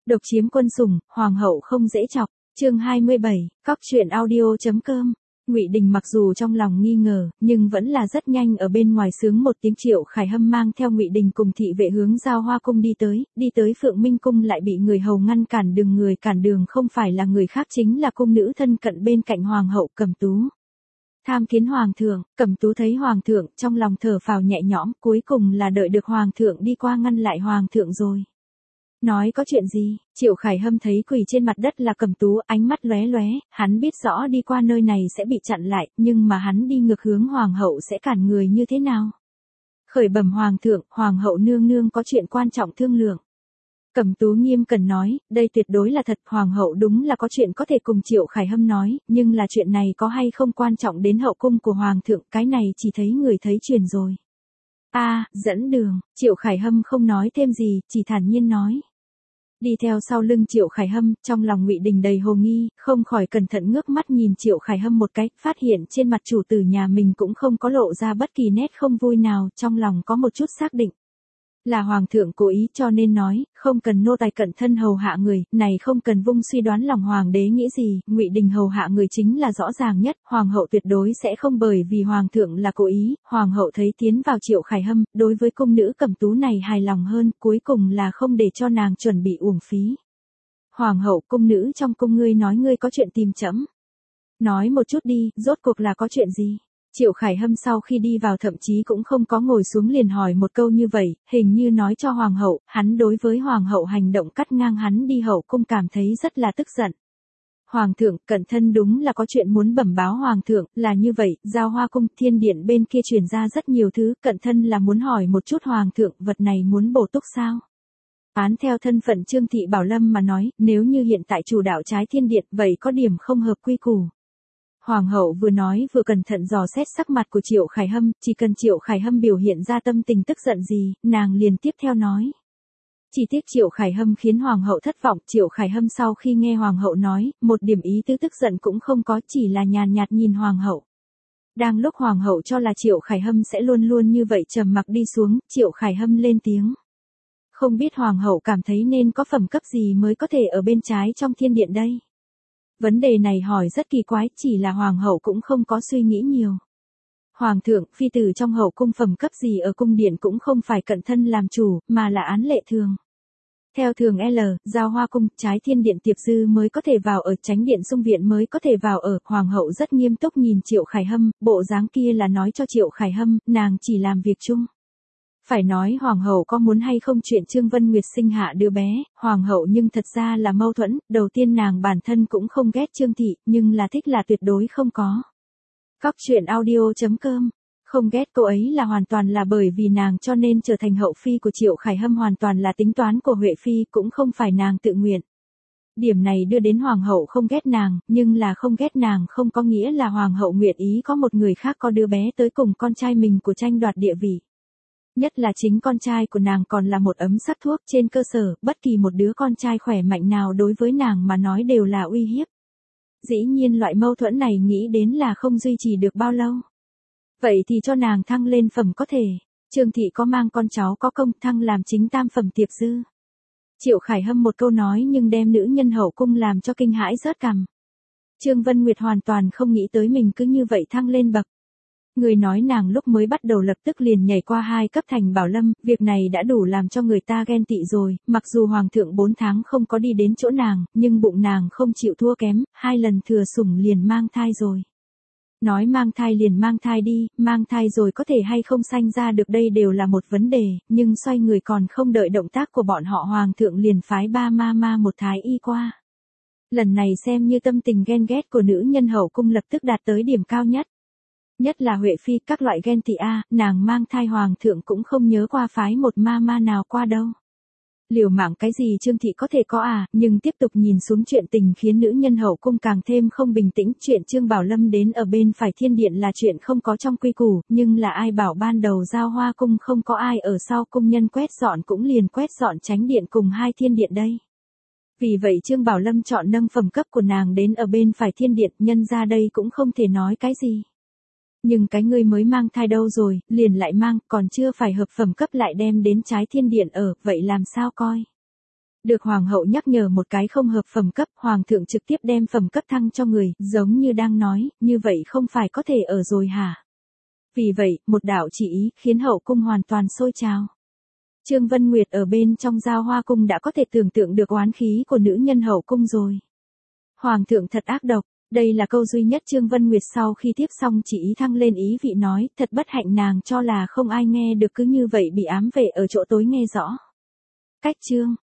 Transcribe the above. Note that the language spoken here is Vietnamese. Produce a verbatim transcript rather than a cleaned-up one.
Độc chiếm quân sủng, hoàng hậu không dễ chọc. Chương hai mươi bảy, cóc truyện audio.com. Ngụy Đình mặc dù trong lòng nghi ngờ, nhưng vẫn là rất nhanh ở bên ngoài sướng một tiếng. Triệu Khải Hâm mang theo Ngụy Đình cùng thị vệ hướng Giao Hoa cung đi tới, đi tới Phượng Minh cung lại bị người hầu ngăn cản đường. Người cản đường không phải là người khác chính là cung nữ thân cận bên cạnh hoàng hậu Cẩm Tú. Tham kiến hoàng thượng. Cẩm Tú thấy hoàng thượng, trong lòng thở phào nhẹ nhõm, cuối cùng là đợi được hoàng thượng đi qua ngăn lại hoàng thượng rồi. Nói có chuyện gì? Triệu Khải Hâm thấy quỳ trên mặt đất là Cẩm Tú, ánh mắt lóe lóe, hắn biết rõ đi qua nơi này sẽ bị chặn lại, nhưng mà hắn đi ngược hướng hoàng hậu sẽ cản người như thế nào? Khởi bẩm hoàng thượng, hoàng hậu nương nương có chuyện quan trọng thương lượng. Cẩm Tú nghiêm cẩn nói, đây tuyệt đối là thật, hoàng hậu đúng là có chuyện có thể cùng Triệu Khải Hâm nói, nhưng là chuyện này có hay không quan trọng đến hậu cung của hoàng thượng, cái này chỉ thấy người thấy truyền rồi. A, à, dẫn đường. Triệu Khải Hâm không nói thêm gì, chỉ thản nhiên nói. Đi theo sau lưng Triệu Khải Hâm, trong lòng Ngụy Đình đầy hồ nghi, không khỏi cẩn thận ngước mắt nhìn Triệu Khải Hâm một cái, phát hiện trên mặt chủ tử nhà mình cũng không có lộ ra bất kỳ nét không vui nào, trong lòng có một chút xác định. Là hoàng thượng cố ý cho nên nói, không cần nô tài cận thân hầu hạ người, này không cần vung suy đoán lòng hoàng đế nghĩ gì, Ngụy Đình hầu hạ người chính là rõ ràng nhất, hoàng hậu tuyệt đối sẽ không bởi vì hoàng thượng là cố ý, hoàng hậu thấy tiến vào Triệu Khải Hâm, đối với cung nữ Cẩm Tú này hài lòng hơn, cuối cùng là không để cho nàng chuẩn bị uổng phí. Hoàng hậu, cung nữ trong cung ngươi nói ngươi có chuyện tìm trẫm. Nói một chút đi, rốt cuộc là có chuyện gì? Triệu Khải Hâm sau khi đi vào thậm chí cũng không có ngồi xuống liền hỏi một câu như vậy, hình như nói cho hoàng hậu, hắn đối với hoàng hậu hành động cắt ngang hắn đi hậu cung cảm thấy rất là tức giận. Hoàng thượng, cận thân đúng là có chuyện muốn bẩm báo hoàng thượng, là như vậy, Giao Hoa cung, thiên điện bên kia truyền ra rất nhiều thứ, cận thân là muốn hỏi một chút hoàng thượng, vật này muốn bổ túc sao? Án theo thân phận Trương Thị Bảo Lâm mà nói, nếu như hiện tại chủ đạo trái thiên điện, vậy có điểm không hợp quy củ. Hoàng hậu vừa nói vừa cẩn thận dò xét sắc mặt của Triệu Khải Hâm, chỉ cần Triệu Khải Hâm biểu hiện ra tâm tình tức giận gì, nàng liền tiếp theo nói. Chỉ tiếc Triệu Khải Hâm khiến hoàng hậu thất vọng, Triệu Khải Hâm sau khi nghe hoàng hậu nói, một điểm ý tứ tức giận cũng không có, chỉ là nhàn nhạt nhìn hoàng hậu. Đang lúc hoàng hậu cho là Triệu Khải Hâm sẽ luôn luôn như vậy trầm mặc đi xuống, Triệu Khải Hâm lên tiếng. Không biết hoàng hậu cảm thấy nên có phẩm cấp gì mới có thể ở bên trái trong thiên điện đây? Vấn đề này hỏi rất kỳ quái, chỉ là hoàng hậu cũng không có suy nghĩ nhiều. Hoàng thượng, phi tử trong hậu cung phẩm cấp gì ở cung điện cũng không phải cận thân làm chủ, mà là án lệ thường. Theo thường L, Giao Hoa cung, trái thiên điện tiệp dư mới có thể vào ở, chánh điện xung viện mới có thể vào ở. Hoàng hậu rất nghiêm túc nhìn Triệu Khải Hâm, bộ dáng kia là nói cho Triệu Khải Hâm, nàng chỉ làm việc chung. Phải nói hoàng hậu có muốn hay không chuyện Trương Vân Nguyệt sinh hạ đứa bé, hoàng hậu nhưng thật ra là mâu thuẫn, đầu tiên nàng bản thân cũng không ghét Trương Thị, nhưng là thích là tuyệt đối không có. Cóc truyện audio.com, không ghét cô ấy là hoàn toàn là bởi vì nàng cho nên trở thành hậu phi của Triệu Khải Hâm hoàn toàn là tính toán của Huệ Phi, cũng không phải nàng tự nguyện. Điểm này đưa đến hoàng hậu không ghét nàng, nhưng là không ghét nàng không có nghĩa là hoàng hậu nguyện ý có một người khác có đứa bé tới cùng con trai mình của tranh đoạt địa vị. Nhất là chính con trai của nàng còn là một ấm sắc thuốc, trên cơ sở, bất kỳ một đứa con trai khỏe mạnh nào đối với nàng mà nói đều là uy hiếp. Dĩ nhiên loại mâu thuẫn này nghĩ đến là không duy trì được bao lâu. Vậy thì cho nàng thăng lên phẩm có thể. Trương Thị có mang con cháu có công thăng làm chính tam phẩm tiệp dư. Triệu Khải Hâm một câu nói nhưng đem nữ nhân hậu cung làm cho kinh hãi rớt cằm. Trương Vân Nguyệt hoàn toàn không nghĩ tới mình cứ như vậy thăng lên bậc. Người nói nàng lúc mới bắt đầu lập tức liền nhảy qua hai cấp thành Bảo Lâm, việc này đã đủ làm cho người ta ghen tị rồi, mặc dù hoàng thượng bốn tháng không có đi đến chỗ nàng, nhưng bụng nàng không chịu thua kém, hai lần thừa sủng liền mang thai rồi. Nói mang thai liền mang thai đi, mang thai rồi có thể hay không sanh ra được đây đều là một vấn đề, nhưng xoay người còn không đợi động tác của bọn họ hoàng thượng liền phái ba ma ma một thái y qua. Lần này xem như tâm tình ghen ghét của nữ nhân hậu cung lập tức đạt tới điểm cao nhất. Nhất là Huệ Phi, các loại ghen tị a, nàng mang thai hoàng thượng cũng không nhớ qua phái một ma ma nào qua đâu. Liều mạng cái gì Trương Thị có thể có à, nhưng tiếp tục nhìn xuống chuyện tình khiến nữ nhân hậu cung càng thêm không bình tĩnh, chuyện Trương Bảo Lâm đến ở bên phải thiên điện là chuyện không có trong quy củ, nhưng là ai bảo ban đầu Giao Hoa cung không có ai ở sau cung nhân quét dọn cũng liền quét dọn chánh điện cùng hai thiên điện đây. Vì vậy Trương Bảo Lâm chọn nâng phẩm cấp của nàng đến ở bên phải thiên điện, nhân ra đây cũng không thể nói cái gì. Nhưng cái ngươi mới mang thai đâu rồi, liền lại mang, còn chưa phải hợp phẩm cấp lại đem đến trái thiên điện ở, vậy làm sao coi? Được hoàng hậu nhắc nhở một cái không hợp phẩm cấp, hoàng thượng trực tiếp đem phẩm cấp thăng cho người, giống như đang nói, như vậy không phải có thể ở rồi hả? Vì vậy, một đạo chỉ ý khiến hậu cung hoàn toàn sôi trào. Trương Vân Nguyệt ở bên trong Giao Hoa cung đã có thể tưởng tượng được oán khí của nữ nhân hậu cung rồi. Hoàng thượng thật ác độc, đây là câu duy nhất Trương Vân Nguyệt sau khi tiếp xong chỉ ý thăng lên ý vị nói, thật bất hạnh nàng cho là không ai nghe được cứ như vậy bị ám vệ ở chỗ tối nghe rõ. Cách chương